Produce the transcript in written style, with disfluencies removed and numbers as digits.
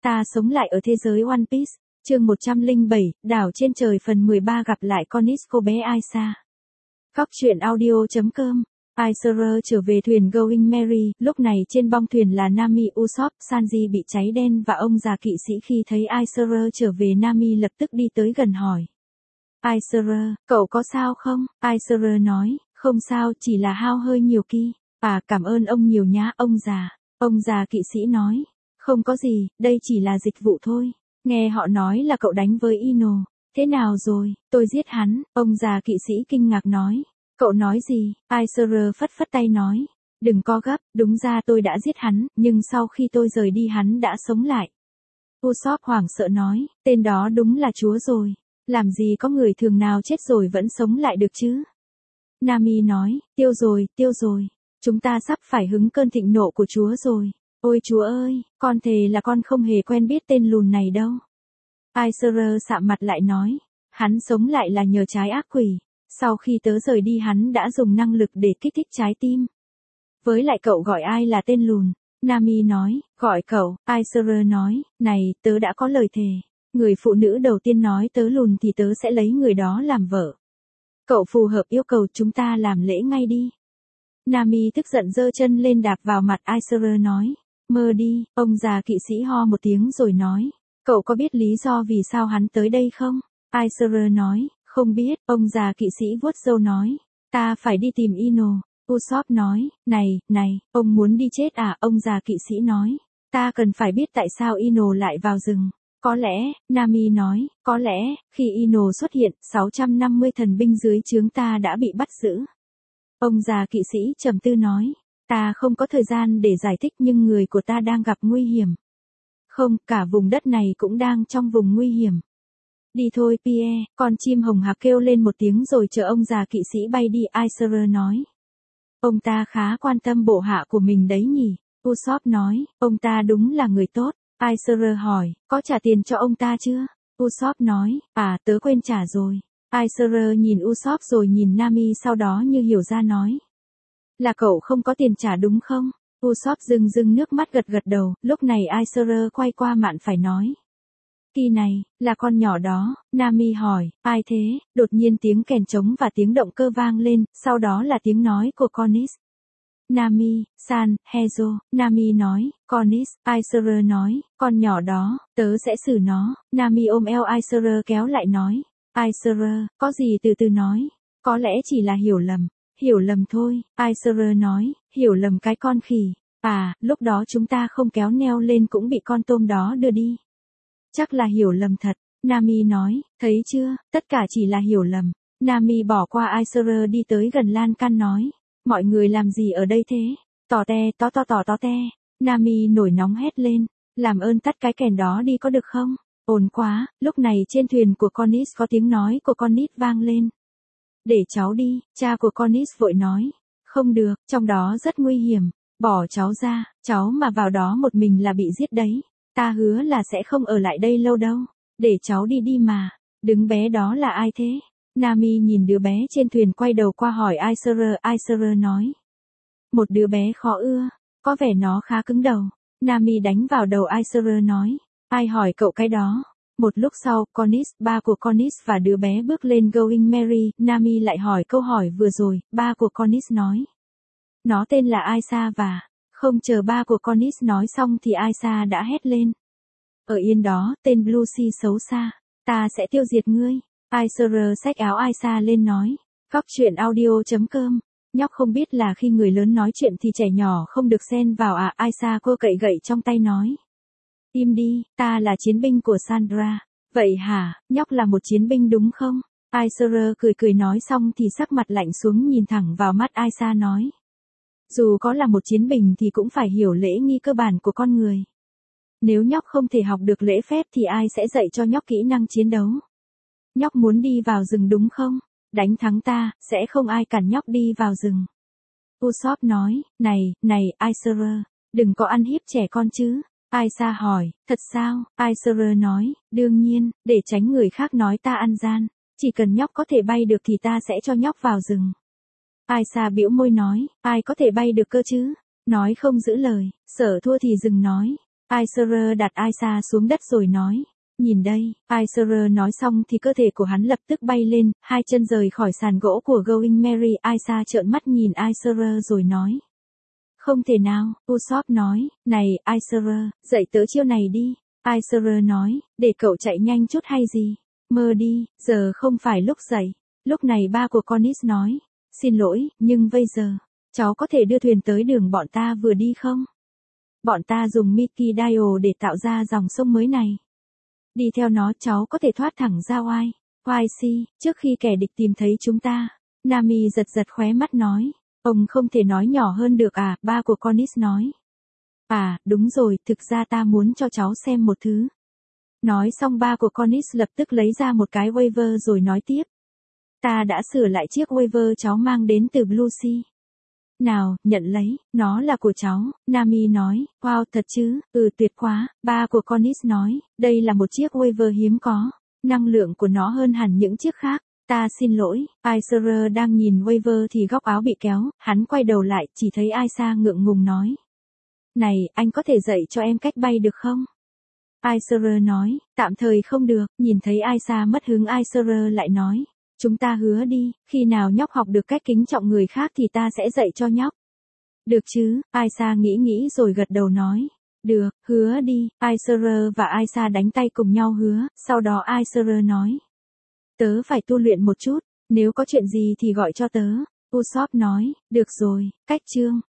Ta sống lại ở thế giới One Piece. Chương 107, Đảo trên trời phần 13 gặp lại con Nix cô bé Aisa. Góc truyện audio.com. Aisara trở về thuyền Going Merry, lúc này trên bong thuyền là Nami, Usopp, Sanji bị cháy đen và ông già kỵ sĩ. Khi thấy Aisara trở về, Nami lập tức đi tới gần hỏi. Aisara, cậu có sao không? Aisara nói, không sao, chỉ là hao hơi nhiều ki. À, cảm ơn ông nhiều nhá, ông già. Ông già kỵ sĩ nói, không có gì, đây chỉ là dịch vụ thôi. Nghe họ nói là cậu đánh với Ino. Thế nào rồi? Tôi giết hắn. Ông già kỵ sĩ kinh ngạc nói. Cậu nói gì? Aisara phất phất tay nói. Đừng có gấp, đúng ra tôi đã giết hắn, nhưng sau khi tôi rời đi hắn đã sống lại. Usopp hoảng sợ nói, tên đó đúng là chúa rồi. Làm gì có người thường nào chết rồi vẫn sống lại được chứ? Nami nói, tiêu rồi. Chúng ta sắp phải hứng cơn thịnh nộ của chúa rồi. Ôi chúa ơi, con thề là con không hề quen biết tên lùn này đâu. Aisara sạm mặt lại nói, hắn sống lại là nhờ trái ác quỷ. Sau khi tớ rời đi hắn đã dùng năng lực để kích thích trái tim. Với lại cậu gọi ai là tên lùn? Nami nói, gọi cậu. Aisara nói, này, tớ đã có lời thề. Người phụ nữ đầu tiên nói tớ lùn thì tớ sẽ lấy người đó làm vợ. Cậu phù hợp yêu cầu, chúng ta làm lễ ngay đi. Nami tức giận giơ chân lên đạp vào mặt Aisara nói. Mơ đi, ông già kỵ sĩ ho một tiếng rồi nói. Cậu có biết lý do vì sao hắn tới đây không? Aisara nói, không biết. Ông già kỵ sĩ vuốt râu nói. Ta phải đi tìm Ino. Usopp nói, này, ông muốn đi chết à? Ông già kỵ sĩ nói. Ta cần phải biết tại sao Ino lại vào rừng. Có lẽ, Nami nói, có lẽ, khi Ino xuất hiện, 650 thần binh dưới trướng ta đã bị bắt giữ. Ông già kỵ sĩ trầm tư nói. Ta không có thời gian để giải thích nhưng người của ta đang gặp nguy hiểm. Không, cả vùng đất này cũng đang trong vùng nguy hiểm. Đi thôi Pierre, con chim hồng hạc kêu lên một tiếng rồi chờ ông già kỵ sĩ bay đi. Aisara nói. Ông ta khá quan tâm bộ hạ của mình đấy nhỉ? Usopp nói, ông ta đúng là người tốt. Aisara hỏi, có trả tiền cho ông ta chưa? Usopp nói, à, tớ quên trả rồi. Aisara nhìn Usopp rồi nhìn Nami sau đó như hiểu ra nói. Là cậu không có tiền trả đúng không? Usopp rưng nước mắt gật đầu, lúc này Aisara quay qua mạn phải nói. Kỳ này, là con nhỏ đó. Nami hỏi, ai thế? Đột nhiên tiếng kèn trống và tiếng động cơ vang lên, sau đó là tiếng nói của Connis. Nami, San, Hezo. Nami nói, Connis. Aisara nói, con nhỏ đó, tớ sẽ xử nó. Nami ôm eo Aisara kéo lại nói. Aisara, có gì từ từ nói. Có lẽ chỉ là hiểu lầm. Hiểu lầm thôi. Aisara nói, hiểu lầm cái con khỉ. À, lúc đó chúng ta không kéo neo lên cũng bị con tôm đó đưa đi. Chắc là hiểu lầm thật. Nami nói, thấy chưa, tất cả chỉ là hiểu lầm. Nami bỏ qua Aisara đi tới gần lan can nói. Mọi người làm gì ở đây thế? Tò te. Nami nổi nóng hét lên. Làm ơn tắt cái kèn đó đi có được không? Ồn quá. Lúc này trên thuyền của Connis có tiếng nói của Connis vang lên. Để cháu đi, cha của Connis vội nói. Không được, trong đó rất nguy hiểm. Bỏ cháu ra, cháu mà vào đó một mình là bị giết đấy. Ta hứa là sẽ không ở lại đây lâu đâu. Để cháu đi mà. Đứa bé đó là ai thế? Nami nhìn đứa bé trên thuyền quay đầu qua hỏi Aisara. Aisara nói. Một đứa bé khó ưa. Có vẻ nó khá cứng đầu. Nami đánh vào đầu Aisara nói. Ai hỏi cậu cái đó? Một lúc sau, Connis, ba của Connis và đứa bé bước lên Going Merry. Nami lại hỏi câu hỏi vừa rồi. Ba của Connis nói. Nó tên là Aisa và... Không chờ ba của Connis nói xong thì Aisa đã hét lên. Ở yên đó, tên Blue Sea xấu xa. Ta sẽ tiêu diệt ngươi. Aisara xách áo Aisa lên nói. Góc truyện audio.com. Nhóc không biết là khi người lớn nói chuyện thì trẻ nhỏ không được xen vào à? Aisa cô cậy gậy trong tay nói. Im đi, ta là chiến binh của Sandra. Vậy hả, nhóc là một chiến binh đúng không? Aisara cười nói xong thì sắc mặt lạnh xuống nhìn thẳng vào mắt Aisa nói. Dù có là một chiến binh thì cũng phải hiểu lễ nghi cơ bản của con người. Nếu nhóc không thể học được lễ phép thì ai sẽ dạy cho nhóc kỹ năng chiến đấu? Nhóc muốn đi vào rừng đúng không? Đánh thắng ta, sẽ không ai cản nhóc đi vào rừng. Usopp nói, này, Aisara, đừng có ăn hiếp trẻ con chứ. Aisa hỏi, thật sao? Aisara nói, đương nhiên, để tránh người khác nói ta ăn gian. Chỉ cần nhóc có thể bay được thì ta sẽ cho nhóc vào rừng. Aisa bĩu môi nói, ai có thể bay được cơ chứ? Nói không giữ lời, sợ thua thì dừng nói. Aisha đặt Aisha xuống đất rồi nói. Nhìn đây, Aisha nói xong thì cơ thể của hắn lập tức bay lên, hai chân rời khỏi sàn gỗ của Going Merry. Aisha trợn mắt nhìn Aisha rồi nói. Không thể nào, Usopp nói, này, Aisha, dạy tớ chiêu này đi. Aisha nói, để cậu chạy nhanh chút hay gì? Mơ đi, giờ không phải lúc dậy. Lúc này ba của Cornish nói, xin lỗi, nhưng bây giờ, cháu có thể đưa thuyền tới đường bọn ta vừa đi không? Bọn ta dùng Mickey Dial để tạo ra dòng sông mới này. Đi theo nó cháu có thể thoát thẳng ra YC, trước khi kẻ địch tìm thấy chúng ta. Nami giật giật khóe mắt nói, ông không thể nói nhỏ hơn được à, ba của Cornish nói. À, đúng rồi, thực ra ta muốn cho cháu xem một thứ. Nói xong ba của Cornish lập tức lấy ra một cái waiver rồi nói tiếp. Ta đã sửa lại chiếc waiver cháu mang đến từ Blue Sea. Nào, nhận lấy, nó là của cháu. Nami nói, wow, thật chứ, tuyệt quá. Ba của Cornish nói, đây là một chiếc waiver hiếm có. Năng lượng của nó hơn hẳn những chiếc khác. Ta xin lỗi. Aisha đang nhìn waiver thì góc áo bị kéo, hắn quay đầu lại, chỉ thấy Aisha ngượng ngùng nói. Này, anh có thể dạy cho em cách bay được không? Aisha nói, tạm thời không được. Nhìn thấy Aisha mất hứng, Aisha lại nói. Chúng ta hứa đi, khi nào nhóc học được cách kính trọng người khác thì ta sẽ dạy cho nhóc. Được chứ, Aisha nghĩ rồi gật đầu nói. Được, hứa đi. Aisha và Aisha đánh tay cùng nhau hứa, sau đó Aisha nói. Tớ phải tu luyện một chút, nếu có chuyện gì thì gọi cho tớ. Usopp nói, được rồi, cách chương.